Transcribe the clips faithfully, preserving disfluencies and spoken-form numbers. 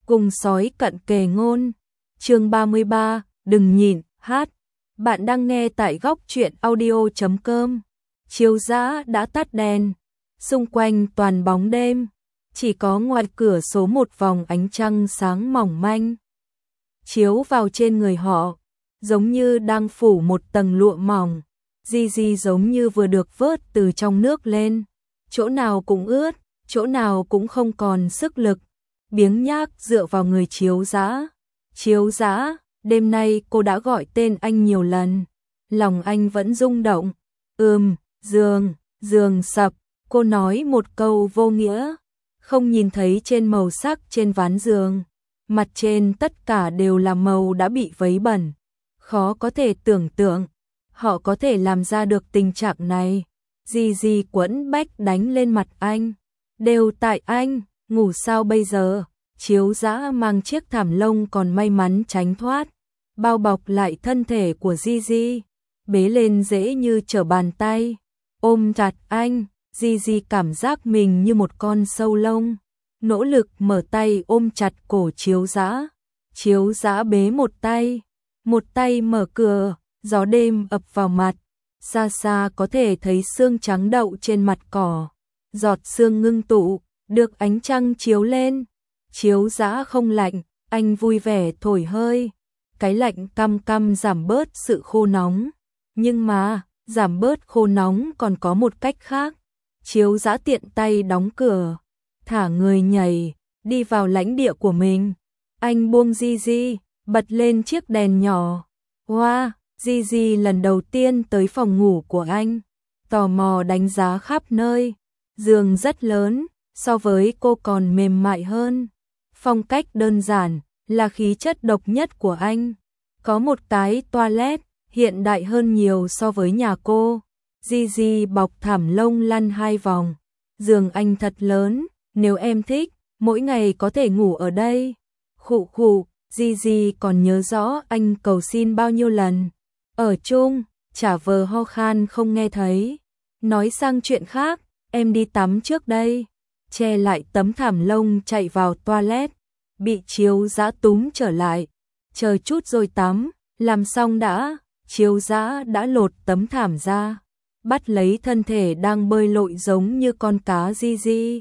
cùng sói cận kề ngôn. Chương ba mươi ba, đừng nhịn, hát. Bạn đang nghe tại góc truyện audio chấm com. Chiếu dã đã tắt đèn, xung quanh toàn bóng đêm, chỉ có ngoài cửa sổ một vòng ánh trăng sáng mỏng manh chiếu vào trên người họ, giống như đang phủ một tầng lụa mỏng. Gigi giống như vừa được vớt từ trong nước lên, chỗ nào cũng ướt, chỗ nào cũng không còn sức lực, biếng nhác dựa vào người Chiếu dã. Chiếu dã, đêm nay cô đã gọi tên anh nhiều lần, lòng anh vẫn rung động. Ừm, giường, giường sập, cô nói một câu vô nghĩa, không nhìn thấy trên màu sắc trên ván giường, mặt trên tất cả đều là màu đã bị vấy bẩn. Khó có thể tưởng tượng, họ có thể làm ra được tình trạng này. Gigi quẫn bách đánh lên mặt anh. Đều tại anh, ngủ sao bây giờ? Chiếu dã mang chiếc thảm lông còn may mắn tránh thoát, bao bọc lại thân thể của Gigi, bế lên dễ như trở bàn tay, ôm chặt anh. Gigi cảm giác mình như một con sâu lông, nỗ lực mở tay ôm chặt cổ Chiếu dã. Chiếu dã bế một tay, một tay mở cửa, gió đêm ập vào mặt, xa xa có thể thấy sương trắng đậu trên mặt cỏ, giọt sương ngưng tụ, được ánh trăng chiếu lên. Chiếu dã không lạnh, anh vui vẻ thổi hơi, cái lạnh căm căm giảm bớt sự khô nóng. Nhưng mà, giảm bớt khô nóng còn có một cách khác. Chiếu dã tiện tay đóng cửa, thả người nhảy, đi vào lãnh địa của mình. Anh buông Gigi, bật lên chiếc đèn nhỏ. Wow, Gigi lần đầu tiên tới phòng ngủ của anh, tò mò đánh giá khắp nơi. Giường rất lớn, so với cô còn mềm mại hơn. Phong cách đơn giản là khí chất độc nhất của anh. Có một cái toilet hiện đại hơn nhiều so với nhà cô. Gigi bọc thảm lông lăn hai vòng. Giường anh thật lớn, nếu em thích, mỗi ngày có thể ngủ ở đây. Khụ khụ, Gigi còn nhớ rõ anh cầu xin bao nhiêu lần. Ở chung, chả vờ ho khan không nghe thấy. Nói sang chuyện khác, em đi tắm trước đây. Che lại tấm thảm lông chạy vào toilet, bị Chiếu dã túm trở lại. Chờ chút rồi tắm, làm xong đã. Chiếu dã đã lột tấm thảm ra, bắt lấy thân thể đang bơi lội giống như con cá Gigi.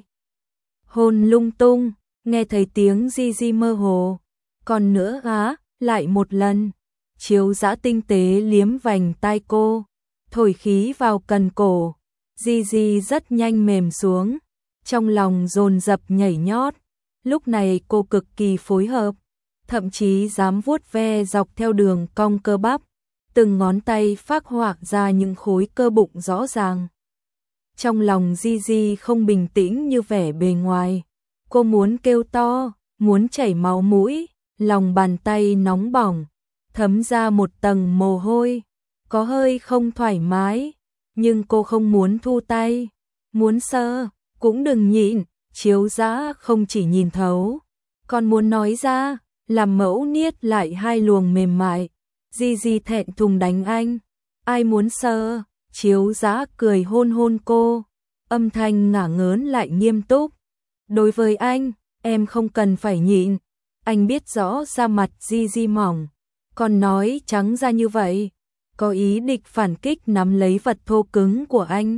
Hôn lung tung, nghe thấy tiếng Gigi mơ hồ. Còn nữa á, lại một lần. Chiếu dã tinh tế liếm vành tai cô, thổi khí vào cần cổ. Gigi rất nhanh mềm xuống, trong lòng dồn dập nhảy nhót. Lúc này cô cực kỳ phối hợp, thậm chí dám vuốt ve dọc theo đường cong cơ bắp, từng ngón tay phác họa ra những khối cơ bụng rõ ràng. Trong lòng Gigi không bình tĩnh như vẻ bề ngoài, cô muốn kêu to, muốn chảy máu mũi, lòng bàn tay nóng bỏng, thấm ra một tầng mồ hôi, có hơi không thoải mái, nhưng cô không muốn thu tay, muốn sờ, cũng đừng nhịn. Chiếu dã không chỉ nhìn thấu, còn muốn nói ra, làm mẫu niết lại hai luồng mềm mại. Gigi thẹn thùng đánh anh, ai muốn sờ? Chiếu dã cười hôn hôn cô, âm thanh ngả ngớn lại nghiêm túc. Đối với anh, em không cần phải nhịn. Anh biết rõ da mặt Gigi mỏng, còn nói trắng ra như vậy, có ý địch phản kích nắm lấy vật thô cứng của anh.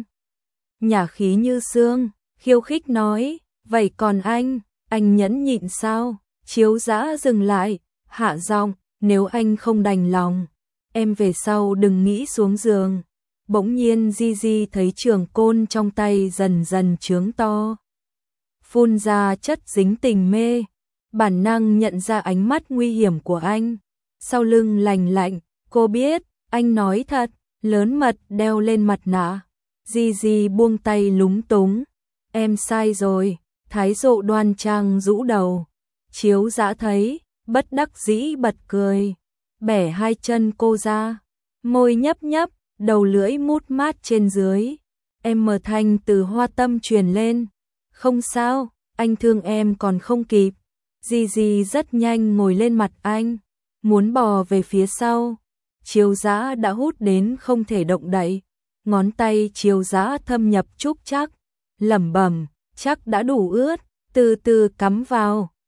Nhả khí như xương, khiêu khích nói, vậy còn anh, anh nhẫn nhịn sao? Chiếu dã dừng lại, hạ giọng, nếu anh không đành lòng, em về sau đừng nghĩ xuống giường. Bỗng nhiên Gigi thấy trường côn trong tay dần dần trướng to, phun ra chất dính tình mê, bản năng nhận ra ánh mắt nguy hiểm của anh. Sau lưng lành lạnh, cô biết, anh nói thật, lớn mật đeo lên mặt nạ. Gigi buông tay lúng túng, em sai rồi. Thái độ đoan trang rũ đầu. Chiếu dã thấy, bất đắc dĩ bật cười, bẻ hai chân cô ra, môi nhấp nhấp, đầu lưỡi mút mát trên dưới. Em mờ thanh từ hoa tâm truyền lên, không sao, anh thương em còn không kịp. Gigi rất nhanh ngồi lên mặt anh, muốn bò về phía sau. Chiếu dã đã hút đến không thể động đậy, ngón tay Chiếu dã thâm nhập trúc chắc, lẩm bẩm, chắc đã đủ ướt, từ từ cắm vào.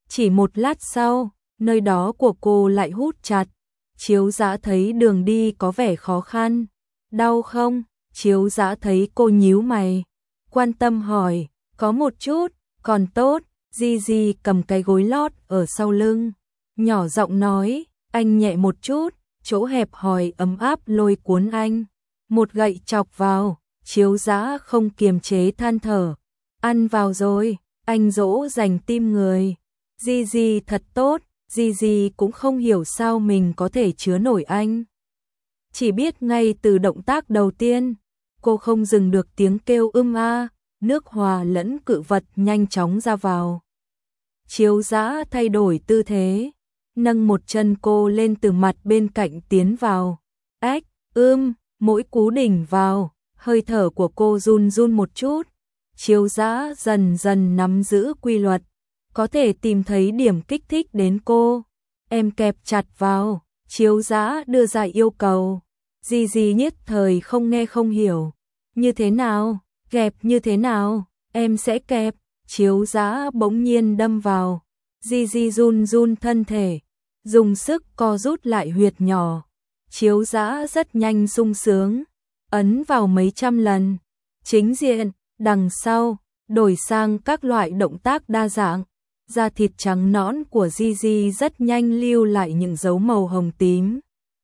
Chỉ một lát sau, nơi đó của cô lại hút chặt. Chiếu Dã thấy đường đi có vẻ khó khăn. Đau không? Chiếu Dã thấy cô nhíu mày, quan tâm hỏi, có một chút, còn tốt. Gigi cầm cái gối lót ở sau lưng, nhỏ giọng nói, anh nhẹ một chút, chỗ hẹp hòi ấm áp lôi cuốn anh. Một gậy chọc vào, Chiếu Dã không kiềm chế than thở, ăn vào rồi, anh dỗ dành tim người. Gigi thật tốt, Gigi cũng không hiểu sao mình có thể chứa nổi anh. Chỉ biết ngay từ động tác đầu tiên, cô không dừng được tiếng kêu ưm a, nước hòa lẫn cự vật nhanh chóng ra vào. Chiếu Dã thay đổi tư thế, nâng một chân cô lên từ mặt bên cạnh tiến vào. Ách, ưm, mỗi cú đỉnh vào, hơi thở của cô run run một chút. Chiếu Dã dần dần nắm giữ quy luật, có thể tìm thấy điểm kích thích đến cô. Em kẹp chặt vào, Chiếu Dã đưa ra yêu cầu. Gigi nhất thời không nghe không hiểu. Như thế nào? Kẹp như thế nào? Em sẽ kẹp. Chiếu Dã bỗng nhiên đâm vào. Gigi run run thân thể, dùng sức co rút lại huyệt nhỏ. Chiếu Dã rất nhanh sung sướng, ấn vào mấy trăm lần. Chính diện, đằng sau, đổi sang các loại động tác đa dạng. Da thịt trắng nõn của Gigi rất nhanh lưu lại những dấu màu hồng tím.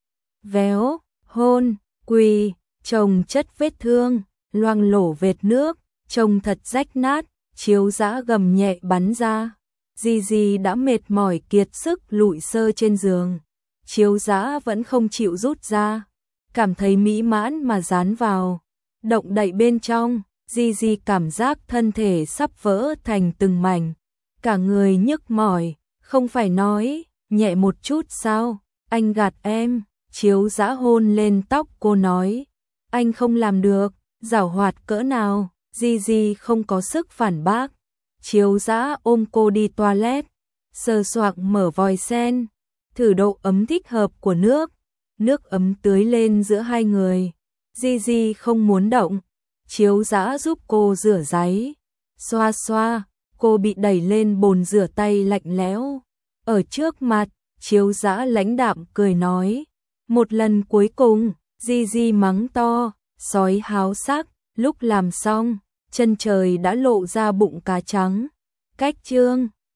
Véo, hôn, quỳ, chồng chất vết thương, loang lổ vệt nước, trông thật rách nát. Chiếu Dã gầm nhẹ bắn ra. Gigi đã mệt mỏi kiệt sức lụi sơ trên giường. Chiếu Dã vẫn không chịu rút ra, cảm thấy mỹ mãn mà dán vào. Động đậy bên trong, Gigi cảm giác thân thể sắp vỡ thành từng mảnh. Cả người nhức mỏi, không phải nói, nhẹ một chút sao, anh gạt em. Chiếu Dã hôn lên tóc cô nói, anh không làm được, giảo hoạt cỡ nào. Gigi không có sức phản bác. Chiếu Dã ôm cô đi toilet, sờ soạng mở vòi sen, thử độ ấm thích hợp của nước. Nước ấm tưới lên giữa hai người. Gigi không muốn động. Chiếu Dã giúp cô rửa ráy. Xoa xoa, cô bị đẩy lên bồn rửa tay lạnh lẽo. Ở trước mặt, Chiếu Dã lãnh đạm cười nói, một lần cuối cùng. Gigi mắng to, sói háo sắc. Lúc làm xong, chân trời đã lộ ra bụng cá trắng. Cách chương